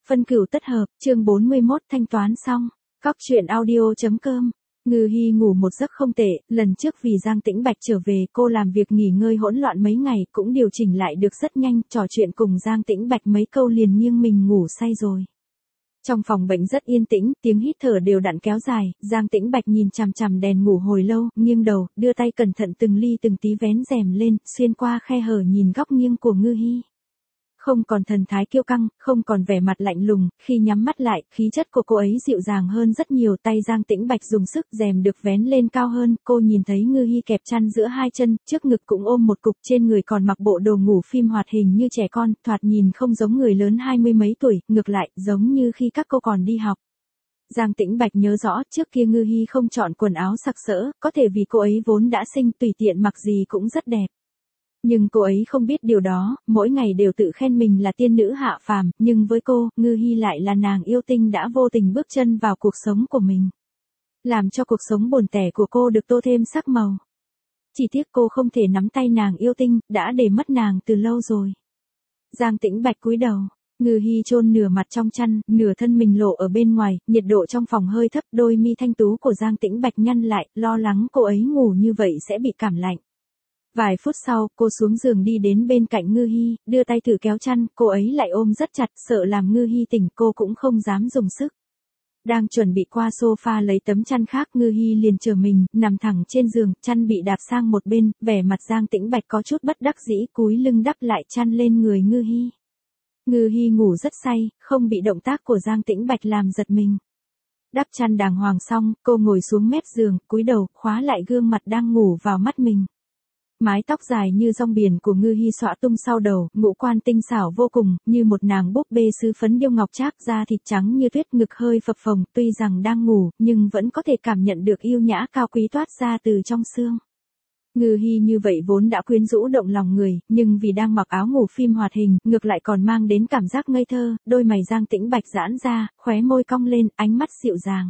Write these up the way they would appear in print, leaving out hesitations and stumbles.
Phân cửu tất hợp, chương 41 thanh toán xong. Cóc truyện audio.com. Ngư Hi ngủ một giấc không tệ, lần trước vì Giang Tĩnh Bạch trở về cô làm việc nghỉ ngơi hỗn loạn mấy ngày cũng điều chỉnh lại được rất nhanh, trò chuyện cùng Giang Tĩnh Bạch mấy câu liền nghiêng mình ngủ say rồi. Trong phòng bệnh rất yên tĩnh, tiếng hít thở đều đặn kéo dài, Giang Tĩnh Bạch nhìn chằm chằm đèn ngủ hồi lâu, nghiêng đầu, đưa tay cẩn thận từng ly từng tí vén rèm lên, xuyên qua khe hở nhìn góc nghiêng của Ngư Hi. Không còn thần thái kiêu căng, không còn vẻ mặt lạnh lùng, khi nhắm mắt lại, khí chất của cô ấy dịu dàng hơn rất nhiều, tay Giang Tĩnh Bạch dùng sức rèm được vén lên cao hơn, cô nhìn thấy Ngư Hi kẹp chăn giữa hai chân, trước ngực cũng ôm một cục, trên người còn mặc bộ đồ ngủ phim hoạt hình như trẻ con, thoạt nhìn không giống người lớn 20 mấy tuổi, ngược lại, giống như khi các cô còn đi học. Giang Tĩnh Bạch nhớ rõ, trước kia Ngư Hi không chọn quần áo sặc sỡ, có thể vì cô ấy vốn đã xinh tùy tiện mặc gì cũng rất đẹp. Nhưng cô ấy không biết điều đó, mỗi ngày đều tự khen mình là tiên nữ hạ phàm, nhưng với cô, Ngư Hi lại là nàng yêu tinh đã vô tình bước chân vào cuộc sống của mình. Làm cho cuộc sống buồn tẻ của cô được tô thêm sắc màu. Chỉ tiếc cô không thể nắm tay nàng yêu tinh, đã để mất nàng từ lâu rồi. Giang Tĩnh Bạch cúi đầu, Ngư Hi chôn nửa mặt trong chăn, nửa thân mình lộ ở bên ngoài, nhiệt độ trong phòng hơi thấp, đôi mi thanh tú của Giang Tĩnh Bạch nhăn lại, lo lắng cô ấy ngủ như vậy sẽ bị cảm lạnh. Vài phút sau, cô xuống giường đi đến bên cạnh Ngư Hi, đưa tay thử kéo chăn, cô ấy lại ôm rất chặt, sợ làm Ngư Hi tỉnh, cô cũng không dám dùng sức. Đang chuẩn bị qua sofa lấy tấm chăn khác, Ngư Hi liền chờ mình, nằm thẳng trên giường, chăn bị đạp sang một bên, vẻ mặt Giang Tĩnh Bạch có chút bất đắc dĩ, cúi lưng đắp lại chăn lên người Ngư Hi. Ngư Hi ngủ rất say, không bị động tác của Giang Tĩnh Bạch làm giật mình. Đắp chăn đàng hoàng xong, cô ngồi xuống mép giường, cúi đầu, khóa lại gương mặt đang ngủ vào mắt mình. Mái tóc dài như rong biển của Ngư Hi xõa tung sau đầu, ngũ quan tinh xảo vô cùng, như một nàng búp bê sứ phấn điêu ngọc trác, da thịt trắng như tuyết, ngực hơi phập phồng, tuy rằng đang ngủ, nhưng vẫn có thể cảm nhận được yêu nhã cao quý toát ra từ trong xương. Ngư Hi như vậy vốn đã quyến rũ động lòng người, nhưng vì đang mặc áo ngủ phim hoạt hình, ngược lại còn mang đến cảm giác ngây thơ, đôi mày Giang Tĩnh Bạch giãn ra, khóe môi cong lên, ánh mắt dịu dàng.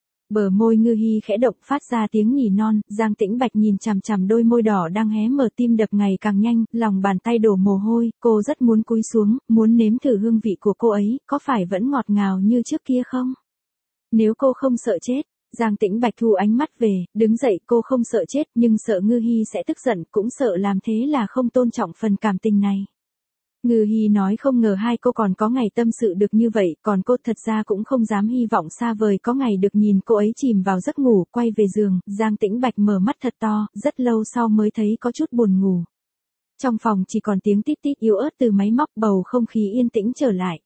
Bờ môi Ngư Hi khẽ động phát ra tiếng nỉ non, Giang Tĩnh Bạch nhìn chằm chằm đôi môi đỏ đang hé mở, tim đập ngày càng nhanh, lòng bàn tay đổ mồ hôi, cô rất muốn cúi xuống, muốn nếm thử hương vị của cô ấy, có phải vẫn ngọt ngào như trước kia không? Nếu cô không sợ chết, Giang Tĩnh Bạch thu ánh mắt về, đứng dậy, cô không sợ chết, nhưng sợ Ngư Hi sẽ tức giận, cũng sợ làm thế là không tôn trọng phần cảm tình này. Ngư Hi nói không ngờ hai cô còn có ngày tâm sự được như vậy, còn cô thật ra cũng không dám hy vọng xa vời có ngày được nhìn cô ấy chìm vào giấc ngủ, quay về giường, Giang Tĩnh Bạch mở mắt thật to, rất lâu sau mới thấy có chút buồn ngủ. Trong phòng chỉ còn tiếng tít tít yếu ớt từ máy móc, bầu không khí yên tĩnh trở lại.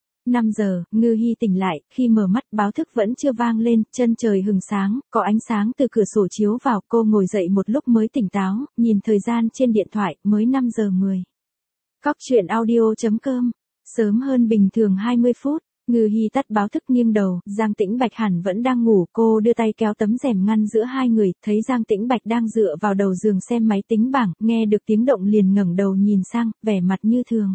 5 giờ, Ngư Hi tỉnh lại, khi mở mắt báo thức vẫn chưa vang lên, chân trời hừng sáng, có ánh sáng từ cửa sổ chiếu vào, cô ngồi dậy một lúc mới tỉnh táo, nhìn thời gian trên điện thoại, mới 5 giờ 10. Cóc truyện audio.com. Sớm hơn bình thường 20 phút, Ngư Hi tắt báo thức nghiêng đầu, Giang Tĩnh Bạch hẳn vẫn đang ngủ, cô đưa tay kéo tấm rèm ngăn giữa hai người, thấy Giang Tĩnh Bạch đang dựa vào đầu giường xem máy tính bảng, nghe được tiếng động liền ngẩng đầu nhìn sang, vẻ mặt như thường.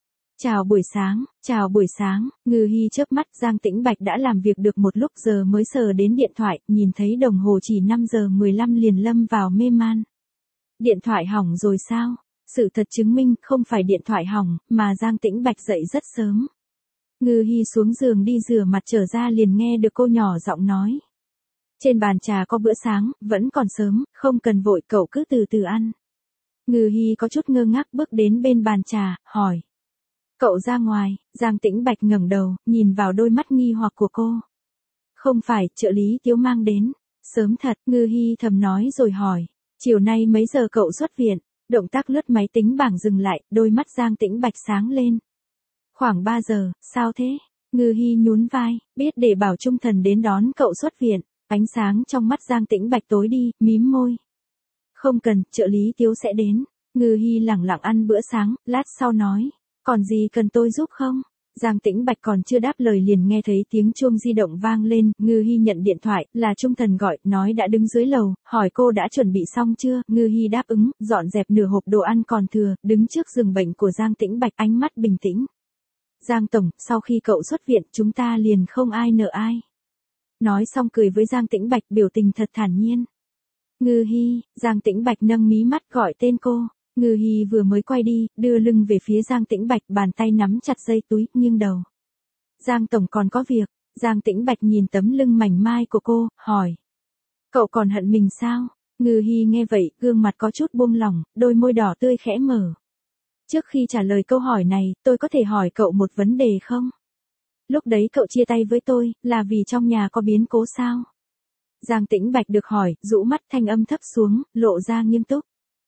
Chào buổi sáng, Ngư Hi chớp mắt, Giang Tĩnh Bạch đã làm việc được một lúc giờ mới sờ đến điện thoại, nhìn thấy đồng hồ chỉ 5 giờ 15 liền lâm vào mê man. Điện thoại hỏng rồi sao? Sự thật chứng minh không phải điện thoại hỏng, mà Giang Tĩnh Bạch dậy rất sớm. Ngư Hi xuống giường đi rửa mặt trở ra liền nghe được cô nhỏ giọng nói. Trên bàn trà có bữa sáng, vẫn còn sớm, không cần vội, cậu cứ từ từ ăn. Ngư Hi có chút ngơ ngác bước đến bên bàn trà, hỏi. Cậu ra ngoài, Giang Tĩnh Bạch ngẩng đầu, nhìn vào đôi mắt nghi hoặc của cô. Không phải, trợ lý Tiếu mang đến. Sớm thật, Ngư Hi thầm nói rồi hỏi. Chiều nay mấy giờ cậu xuất viện? Động tác lướt máy tính bảng dừng lại, đôi mắt Giang Tĩnh Bạch sáng lên. Khoảng 3 giờ, sao thế? Ngư Hi nhún vai, biết để bảo Trung Thần đến đón cậu xuất viện. Ánh sáng trong mắt Giang Tĩnh Bạch tối đi, mím môi. Không cần, trợ lý Tiếu sẽ đến. Ngư Hi lẳng lặng ăn bữa sáng, lát sau nói. Còn gì cần tôi giúp không? Giang Tĩnh Bạch còn chưa đáp lời liền nghe thấy tiếng chuông di động vang lên, Ngư Hi nhận điện thoại, là Trung Thần gọi, nói đã đứng dưới lầu, hỏi cô đã chuẩn bị xong chưa, Ngư Hi đáp ứng, dọn dẹp nửa hộp đồ ăn còn thừa, đứng trước giường bệnh của Giang Tĩnh Bạch, ánh mắt bình tĩnh. Giang Tổng, sau khi cậu xuất viện, chúng ta liền không ai nợ ai. Nói xong cười với Giang Tĩnh Bạch, biểu tình thật thản nhiên. Ngư Hi, Giang Tĩnh Bạch nâng mí mắt gọi tên cô. Ngư Hi vừa mới quay đi, đưa lưng về phía Giang Tĩnh Bạch, bàn tay nắm chặt dây túi, nghiêng đầu. Giang tổng còn có việc. Giang Tĩnh Bạch nhìn tấm lưng mảnh mai của cô, hỏi. Cậu còn hận mình sao? Ngư Hi nghe vậy, gương mặt có chút buông lỏng, đôi môi đỏ tươi khẽ mở. Trước khi trả lời câu hỏi này, tôi có thể hỏi cậu một vấn đề không? Lúc đấy cậu chia tay với tôi, là vì trong nhà có biến cố sao? Giang Tĩnh Bạch được hỏi, rũ mắt thanh âm thấp xuống, lộ ra nghiêm túc.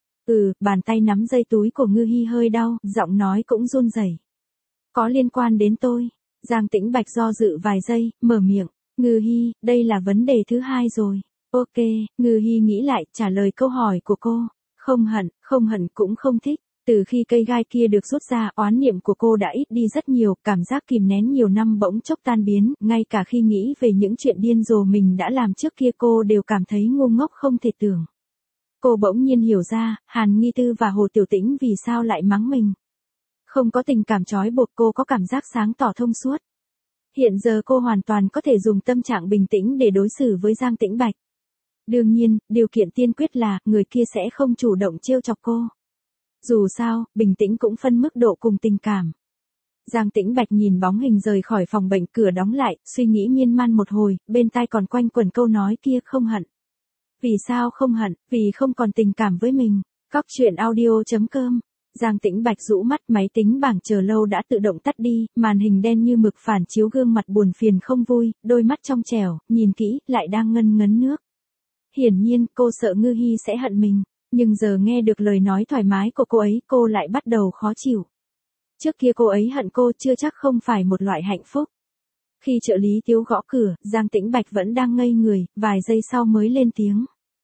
Bàn tay nắm dây túi của Ngư Hi hơi đau, giọng nói cũng run rẩy. Có liên quan đến tôi. Giang Tĩnh Bạch do dự vài giây, mở miệng. Ngư Hi, đây là vấn đề thứ hai rồi. Ok, Ngư Hi nghĩ lại, trả lời câu hỏi của cô. Không hận cũng không thích. Từ khi cây gai kia được rút ra, oán niệm của cô đã ít đi rất nhiều, cảm giác kìm nén nhiều năm bỗng chốc tan biến, ngay cả khi nghĩ về những chuyện điên rồ mình đã làm trước kia cô đều cảm thấy ngu ngốc không thể tưởng. Cô bỗng nhiên hiểu ra, Hàn Nghi Tư và Hồ Tiểu Tĩnh vì sao lại mắng mình. Không có tình cảm trói buộc, cô có cảm giác sáng tỏ thông suốt. Hiện giờ cô hoàn toàn có thể dùng tâm trạng bình tĩnh để đối xử với Giang Tĩnh Bạch. Đương nhiên, điều kiện tiên quyết là, người kia sẽ không chủ động trêu chọc cô. Dù sao, bình tĩnh cũng phân mức độ cùng tình cảm. Giang Tĩnh Bạch nhìn bóng hình rời khỏi phòng bệnh, cửa đóng lại, suy nghĩ miên man một hồi, bên tai còn quanh quẩn câu nói kia, không hận. Vì sao không hận? Vì không còn tình cảm với mình. Cóc truyện audio.com. Giang Tĩnh Bạch rũ mắt, máy tính bảng chờ lâu đã tự động tắt đi, màn hình đen như mực phản chiếu gương mặt buồn phiền không vui, đôi mắt trong trẻo, nhìn kỹ, lại đang ngân ngấn nước. Hiển nhiên, cô sợ Ngư Hi sẽ hận mình, nhưng giờ nghe được lời nói thoải mái của cô ấy, cô lại bắt đầu khó chịu. Trước kia cô ấy hận cô chưa chắc không phải một loại hạnh phúc. Khi trợ lý Tiếu gõ cửa, Giang Tĩnh Bạch vẫn đang ngây người, vài giây sau mới lên tiếng.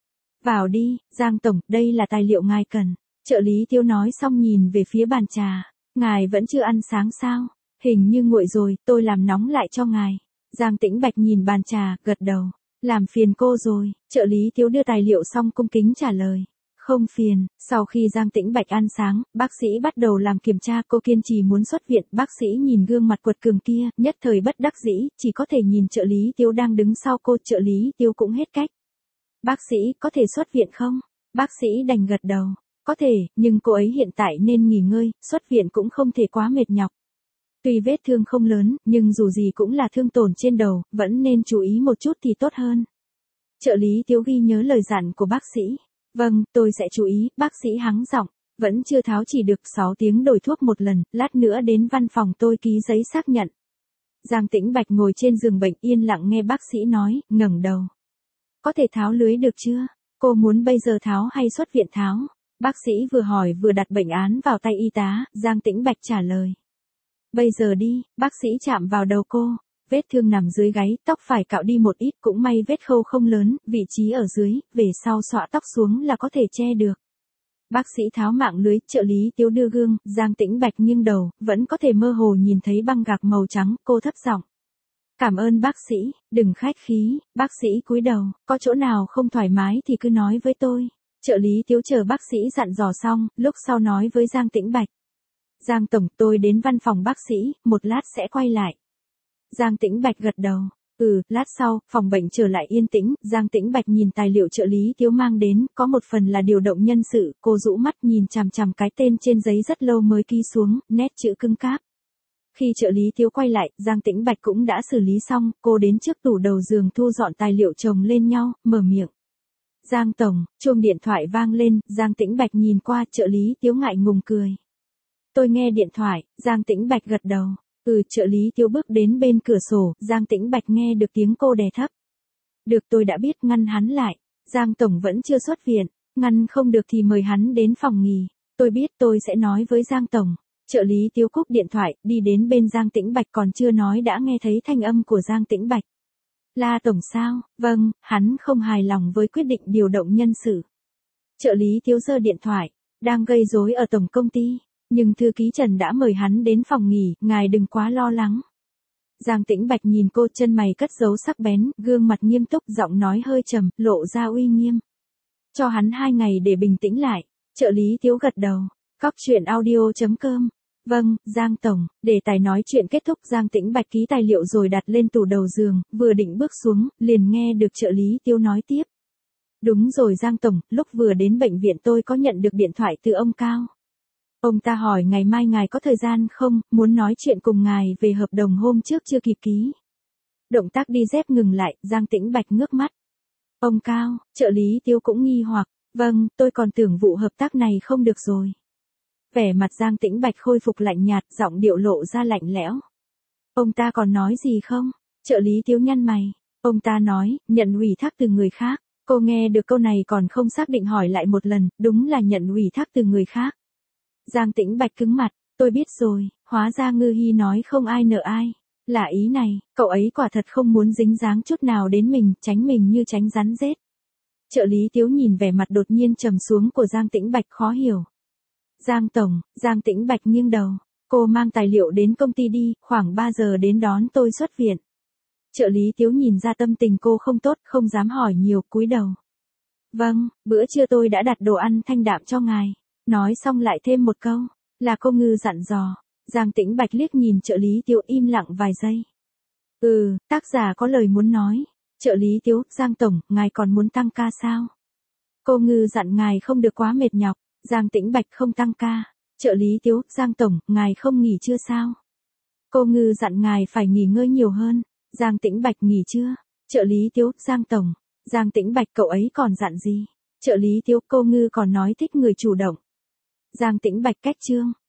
Vào đi, Giang tổng, đây là tài liệu ngài cần. Trợ lý Tiếu nói xong nhìn về phía bàn trà. Ngài vẫn chưa ăn sáng sao? Hình như nguội rồi, tôi làm nóng lại cho ngài. Giang Tĩnh Bạch nhìn bàn trà, gật đầu. Làm phiền cô rồi. Trợ lý Tiếu đưa tài liệu xong cung kính trả lời. Không phiền. Sau khi Giang Tĩnh Bạch ăn sáng, bác sĩ bắt đầu làm kiểm tra, cô kiên trì muốn xuất viện. Bác sĩ nhìn gương mặt quật cường kia, nhất thời bất đắc dĩ, chỉ có thể nhìn trợ lý Tiếu đang đứng sau cô. Trợ lý Tiếu cũng hết cách. Bác sĩ, có thể xuất viện không? Bác sĩ đành gật đầu. Có thể, nhưng cô ấy hiện tại nên nghỉ ngơi, xuất viện cũng không thể quá mệt nhọc. Tuy vết thương không lớn, nhưng dù gì cũng là thương tổn trên đầu, vẫn nên chú ý một chút thì tốt hơn. Trợ lý Tiếu ghi nhớ lời dặn của bác sĩ. Vâng, tôi sẽ chú ý, bác sĩ hắng giọng. Vẫn chưa tháo chỉ được 6 tiếng đổi thuốc một lần, lát nữa đến văn phòng tôi ký giấy xác nhận. Giang Tĩnh Bạch ngồi trên giường bệnh yên lặng nghe bác sĩ nói, ngẩng đầu. Có thể tháo lưới được chưa? Cô muốn bây giờ tháo hay xuất viện tháo? Bác sĩ vừa hỏi vừa đặt bệnh án vào tay y tá, Giang Tĩnh Bạch trả lời. Bây giờ đi, bác sĩ chạm vào đầu cô. Vết thương nằm dưới gáy, tóc phải cạo đi một ít, cũng may vết khâu không lớn, vị trí ở dưới, về sau xõa tóc xuống là có thể che được. Bác sĩ tháo mạng lưới, trợ lý Tiếu đưa gương, Giang Tĩnh Bạch nghiêng đầu, vẫn có thể mơ hồ nhìn thấy băng gạc màu trắng, cô thấp giọng. Cảm ơn bác sĩ, đừng khách khí, bác sĩ cúi đầu, có chỗ nào không thoải mái thì cứ nói với tôi. Trợ lý Tiếu chờ bác sĩ dặn dò xong, lúc sau nói với Giang Tĩnh Bạch. Giang tổng, tôi đến văn phòng bác sĩ, một lát sẽ quay lại. Giang Tĩnh Bạch gật đầu. Lát sau, phòng bệnh trở lại yên tĩnh, Giang Tĩnh Bạch nhìn tài liệu trợ lý Tiếu mang đến, có một phần là điều động nhân sự, cô rũ mắt nhìn chằm chằm cái tên trên giấy rất lâu mới ký xuống, nét chữ cứng cáp. Khi trợ lý Tiếu quay lại, Giang Tĩnh Bạch cũng đã xử lý xong, cô đến trước tủ đầu giường thu dọn tài liệu chồng lên nhau, mở miệng. Giang tổng, chuông điện thoại vang lên, Giang Tĩnh Bạch nhìn qua, trợ lý Tiếu ngại ngùng cười. Tôi nghe điện thoại, Giang Tĩnh Bạch gật đầu. Trợ lý Tiếu bước đến bên cửa sổ, Giang Tĩnh Bạch nghe được tiếng cô đè thấp. Được, tôi đã biết, ngăn hắn lại. Giang tổng vẫn chưa xuất viện, ngăn không được thì mời hắn đến phòng nghỉ. Tôi biết, tôi sẽ nói với Giang tổng. Trợ lý Tiếu cúp điện thoại, đi đến bên Giang Tĩnh Bạch, còn chưa nói đã nghe thấy thanh âm của Giang Tĩnh Bạch. La tổng sao? Vâng, hắn không hài lòng với quyết định điều động nhân sự. Trợ lý Tiếu giơ điện thoại, đang gây rối ở tổng công ty. Nhưng thư ký Trần đã mời hắn đến phòng nghỉ, ngài đừng quá lo lắng. Giang Tĩnh Bạch nhìn cô, chân mày cất giấu sắc bén, gương mặt nghiêm túc, giọng nói hơi trầm, lộ ra uy nghiêm. Cho hắn 2 ngày để bình tĩnh lại. Trợ lý Tiếu gật đầu. Cóc truyện audio.com. Vâng, Giang tổng, để tài nói chuyện kết thúc, Giang Tĩnh Bạch ký tài liệu rồi đặt lên tủ đầu giường, vừa định bước xuống, liền nghe được trợ lý Tiếu nói tiếp. Đúng rồi Giang tổng, lúc vừa đến bệnh viện tôi có nhận được điện thoại từ ông Cao. Ông ta hỏi ngày mai ngài có thời gian không, muốn nói chuyện cùng ngài về hợp đồng hôm trước chưa kịp ký. Động tác đi dép ngừng lại, Giang Tĩnh Bạch ngước mắt. Ông Cao, trợ lý Tiếu cũng nghi hoặc, vâng, tôi còn tưởng vụ hợp tác này không được rồi. Vẻ mặt Giang Tĩnh Bạch khôi phục lạnh nhạt, giọng điệu lộ ra lạnh lẽo. Ông ta còn nói gì không? Trợ lý Tiếu nhăn mày. Ông ta nói, nhận ủy thác từ người khác. Cô nghe được câu này còn không xác định hỏi lại một lần, đúng là nhận ủy thác từ người khác. Giang Tĩnh Bạch cứng mặt, tôi biết rồi, hóa ra Ngư Hi nói không ai nợ ai. Là ý này, cậu ấy quả thật không muốn dính dáng chút nào đến mình, tránh mình như tránh rắn rết. Trợ lý Tiếu nhìn vẻ mặt đột nhiên trầm xuống của Giang Tĩnh Bạch khó hiểu. Giang Tổng, Giang Tĩnh Bạch nghiêng đầu. Cô mang tài liệu đến công ty đi, khoảng 3 giờ đến đón tôi xuất viện. Trợ lý Tiếu nhìn ra tâm tình cô không tốt, không dám hỏi nhiều, cúi đầu. Vâng, bữa trưa tôi đã đặt đồ ăn thanh đạm cho ngài. Nói xong lại thêm một câu, là cô Ngư dặn dò. Giang Tĩnh Bạch liếc nhìn trợ lý Tiếu im lặng vài giây. Tác giả có lời muốn nói. Trợ lý Tiếu, Giang Tổng, ngài còn muốn tăng ca sao? Cô Ngư dặn ngài không được quá mệt nhọc. Giang Tĩnh Bạch không tăng ca. Trợ lý Tiếu, Giang Tổng, ngài không nghỉ trưa sao? Cô Ngư dặn ngài phải nghỉ ngơi nhiều hơn. Giang Tĩnh Bạch nghỉ trưa. Trợ lý Tiếu, Giang Tổng. Giang Tĩnh Bạch cậu ấy còn dặn gì? Trợ lý Tiếu, cô Ngư còn nói thích người chủ động. Giang Tĩnh Bạch cách chương.